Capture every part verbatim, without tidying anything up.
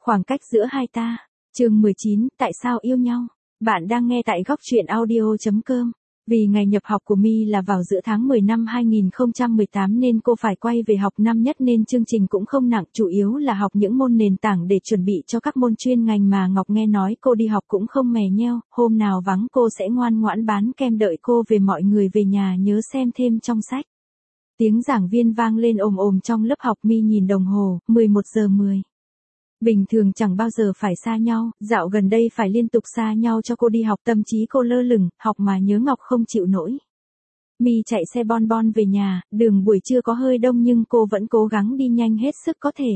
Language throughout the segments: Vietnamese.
Khoảng cách giữa hai ta. Chương mười chín, tại sao yêu nhau? Bạn đang nghe tại góc truyện audio chấm com. Vì ngày nhập học của My là vào giữa tháng mười năm hai nghìn không trăm mười tám nên cô phải quay về học năm nhất nên chương trình cũng không nặng, chủ yếu là học những môn nền tảng để chuẩn bị cho các môn chuyên ngành mà Ngọc nghe nói cô đi học cũng không mè nheo, hôm nào vắng cô sẽ ngoan ngoãn bán kem đợi cô về, mọi người về nhà nhớ xem thêm trong sách. Tiếng giảng viên vang lên ồm ồm trong lớp học. My nhìn đồng hồ, mười một giờ mười. Bình thường chẳng bao giờ phải xa nhau, dạo gần đây phải liên tục xa nhau cho cô đi học, tâm trí cô lơ lửng, học mà nhớ Ngọc không chịu nổi. My chạy xe bon bon về nhà, đường buổi trưa có hơi đông nhưng cô vẫn cố gắng đi nhanh hết sức có thể.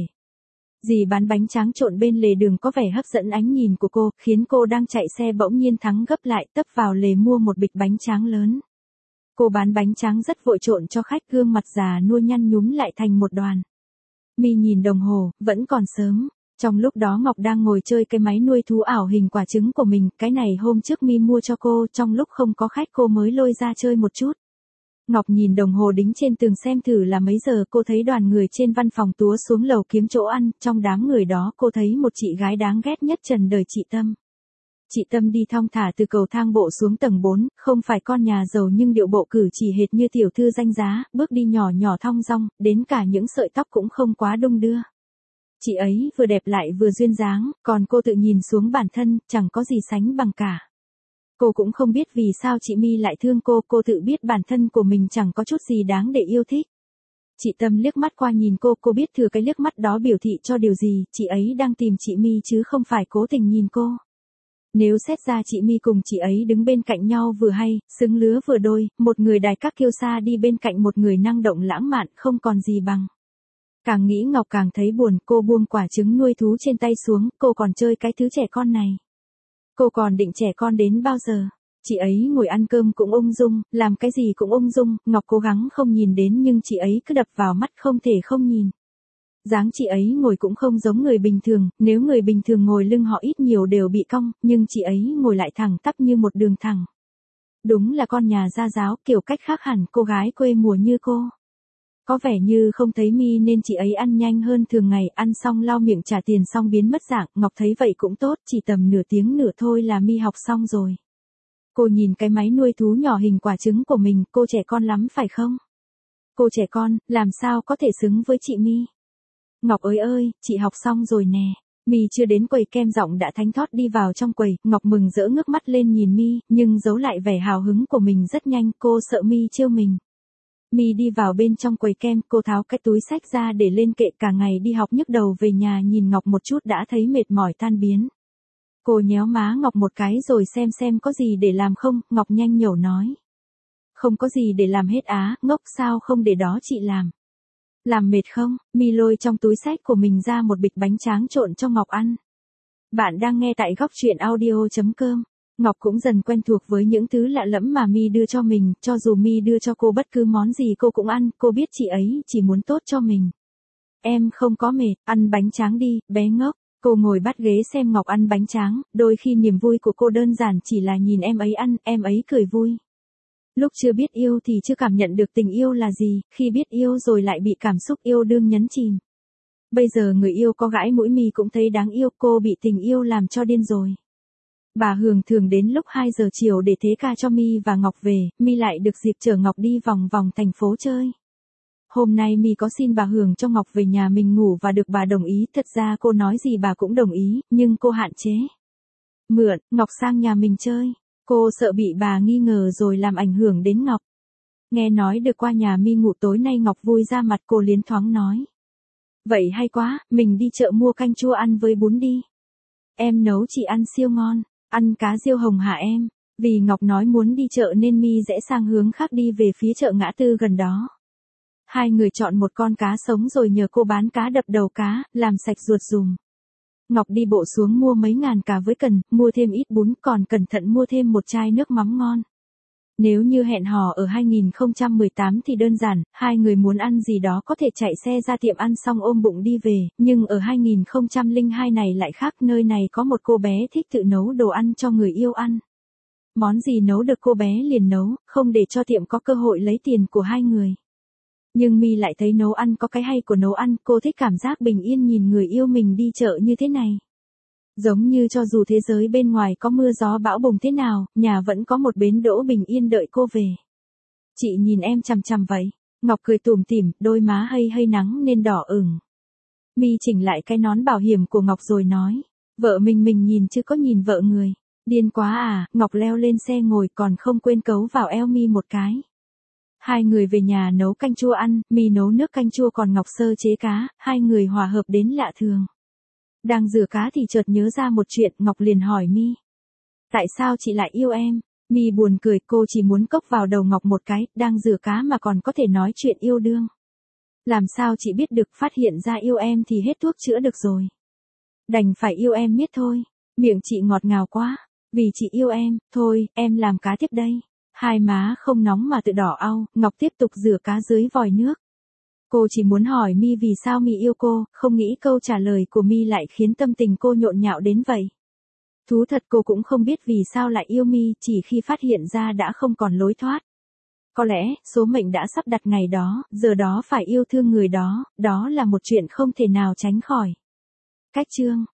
Dì bán bánh tráng trộn bên lề đường có vẻ hấp dẫn ánh nhìn của cô, khiến cô đang chạy xe bỗng nhiên thắng gấp lại, tấp vào lề mua một bịch bánh tráng lớn. Cô bán bánh tráng rất vội trộn cho khách, gương mặt già nua nhăn nhúm lại thành một đoàn. My nhìn đồng hồ, vẫn còn sớm. Trong lúc đó Ngọc đang ngồi chơi cái máy nuôi thú ảo hình quả trứng của mình, cái này hôm trước My mua cho cô, trong lúc không có khách cô mới lôi ra chơi một chút. Ngọc nhìn đồng hồ đính trên tường xem thử là mấy giờ, cô thấy đoàn người trên văn phòng túa xuống lầu kiếm chỗ ăn, trong đám người đó cô thấy một chị gái đáng ghét nhất trần đời, chị Tâm. Chị Tâm đi thong thả từ cầu thang bộ xuống tầng bốn, không phải con nhà giàu nhưng điệu bộ cử chỉ hệt như tiểu thư danh giá, bước đi nhỏ nhỏ thong dong, đến cả những sợi tóc cũng không quá đung đưa. Chị ấy vừa đẹp lại vừa duyên dáng, còn cô tự nhìn xuống bản thân, chẳng có gì sánh bằng cả. Cô cũng không biết vì sao chị My lại thương cô, cô tự biết bản thân của mình chẳng có chút gì đáng để yêu thích. Chị Tâm liếc mắt qua nhìn cô, cô biết thừa cái liếc mắt đó biểu thị cho điều gì, chị ấy đang tìm chị My chứ không phải cố tình nhìn cô. Nếu xét ra chị My cùng chị ấy đứng bên cạnh nhau vừa hay, xứng lứa vừa đôi, một người đài các kiêu sa đi bên cạnh một người năng động lãng mạn, không còn gì bằng. Càng nghĩ Ngọc càng thấy buồn, cô buông quả trứng nuôi thú trên tay xuống, cô còn chơi cái thứ trẻ con này. Cô còn định trẻ con đến bao giờ? Chị ấy ngồi ăn cơm cũng ung dung, làm cái gì cũng ung dung, Ngọc cố gắng không nhìn đến nhưng chị ấy cứ đập vào mắt không thể không nhìn. Dáng chị ấy ngồi cũng không giống người bình thường, nếu người bình thường ngồi lưng họ ít nhiều đều bị cong, nhưng chị ấy ngồi lại thẳng tắp như một đường thẳng. Đúng là con nhà gia giáo, kiểu cách khác hẳn cô gái quê mùa như cô. Có vẻ như không thấy My nên chị ấy ăn nhanh hơn thường ngày, ăn xong lau miệng trả tiền xong biến mất dạng, Ngọc thấy vậy cũng tốt, chỉ tầm nửa tiếng nữa thôi là My học xong rồi. Cô nhìn cái máy nuôi thú nhỏ hình quả trứng của mình, cô trẻ con lắm phải không? Cô trẻ con, làm sao có thể xứng với chị My? Ngọc ơi ơi, chị học xong rồi nè. My chưa đến quầy kem giọng đã thánh thót đi vào trong quầy, Ngọc mừng rỡ ngước mắt lên nhìn My, nhưng giấu lại vẻ hào hứng của mình rất nhanh, cô sợ My trêu mình. My đi vào bên trong quầy kem, cô tháo cái túi xách ra để lên kệ, cả ngày đi học nhức đầu về nhà nhìn Ngọc một chút đã thấy mệt mỏi tan biến. Cô nhéo má Ngọc một cái rồi xem xem có gì để làm không, Ngọc nhanh nhẩu nói. Không có gì để làm hết á, ngốc sao không để đó chị làm. Làm mệt không? My lôi trong túi xách của mình ra một bịch bánh tráng trộn cho Ngọc ăn. Bạn đang nghe tại góc truyện audio chấm com. Ngọc cũng dần quen thuộc với những thứ lạ lẫm mà My đưa cho mình, cho dù My đưa cho cô bất cứ món gì cô cũng ăn, cô biết chị ấy chỉ muốn tốt cho mình. Em không có mệt, ăn bánh tráng đi, bé ngốc. Cô ngồi bắt ghế xem Ngọc ăn bánh tráng, đôi khi niềm vui của cô đơn giản chỉ là nhìn em ấy ăn, em ấy cười vui. Lúc chưa biết yêu thì chưa cảm nhận được tình yêu là gì, khi biết yêu rồi lại bị cảm xúc yêu đương nhấn chìm. Bây giờ người yêu có gãi mũi My cũng thấy đáng yêu, cô bị tình yêu làm cho điên rồi. Bà Hường thường đến lúc hai giờ chiều để thế ca cho My và Ngọc về, My lại được dịp chở Ngọc đi vòng vòng thành phố chơi. Hôm nay My có xin bà Hường cho Ngọc về nhà mình ngủ và được bà đồng ý, thật ra cô nói gì bà cũng đồng ý, nhưng cô hạn chế. Mượn, Ngọc sang nhà mình chơi. Cô sợ bị bà nghi ngờ rồi làm ảnh hưởng đến Ngọc. Nghe nói được qua nhà My ngủ tối nay Ngọc vui ra mặt, cô liến thoáng nói. Vậy hay quá, mình đi chợ mua canh chua ăn với bún đi. Em nấu chị ăn siêu ngon, ăn cá riêu hồng hả em? Vì Ngọc nói muốn đi chợ nên My rẽ sang hướng khác đi về phía chợ ngã tư gần đó. Hai người chọn một con cá sống rồi nhờ cô bán cá đập đầu cá, làm sạch ruột dùm. Ngọc đi bộ xuống mua mấy ngàn cá với cần, mua thêm ít bún, còn cẩn thận mua thêm một chai nước mắm ngon. Nếu như hẹn hò ở hai nghìn không trăm mười tám thì đơn giản, hai người muốn ăn gì đó có thể chạy xe ra tiệm ăn xong ôm bụng đi về, nhưng ở hai nghìn không trăm lẻ hai này lại khác, nơi này có một cô bé thích tự nấu đồ ăn cho người yêu ăn. Món gì nấu được cô bé liền nấu, không để cho tiệm có cơ hội lấy tiền của hai người. Nhưng Mi lại thấy nấu ăn có cái hay của nấu ăn, cô thích cảm giác bình yên nhìn người yêu mình đi chợ như thế này. Giống như cho dù thế giới bên ngoài có mưa gió bão bùng thế nào, nhà vẫn có một bến đỗ bình yên đợi cô về. Chị nhìn em chằm chằm vậy. Ngọc cười tủm tỉm, đôi má hơi hơi nắng nên đỏ ửng. Mi chỉnh lại cái nón bảo hiểm của Ngọc rồi nói. Vợ mình mình nhìn chứ có nhìn vợ người. Điên quá à, Ngọc leo lên xe ngồi còn không quên cấu vào eo Mi một cái. Hai người về nhà nấu canh chua ăn, Mi nấu nước canh chua còn Ngọc sơ chế cá, hai người hòa hợp đến lạ thường. Đang rửa cá thì chợt nhớ ra một chuyện, Ngọc liền hỏi Mi. Tại sao chị lại yêu em? Mi buồn cười, cô chỉ muốn cốc vào đầu Ngọc một cái, đang rửa cá mà còn có thể nói chuyện yêu đương. Làm sao chị biết được, phát hiện ra yêu em thì hết thuốc chữa được rồi. Đành phải yêu em miết thôi, miệng chị ngọt ngào quá, vì chị yêu em, thôi, em làm cá tiếp đây. Hai má không nóng mà tự đỏ au, Ngọc tiếp tục rửa cá dưới vòi nước. Cô chỉ muốn hỏi Mi vì sao Mi yêu cô, không nghĩ câu trả lời của Mi lại khiến tâm tình cô nhộn nhạo đến vậy. Thú thật cô cũng không biết vì sao lại yêu Mi, chỉ khi phát hiện ra đã không còn lối thoát. Có lẽ, số mệnh đã sắp đặt ngày đó, giờ đó phải yêu thương người đó, đó là một chuyện không thể nào tránh khỏi. Cách chương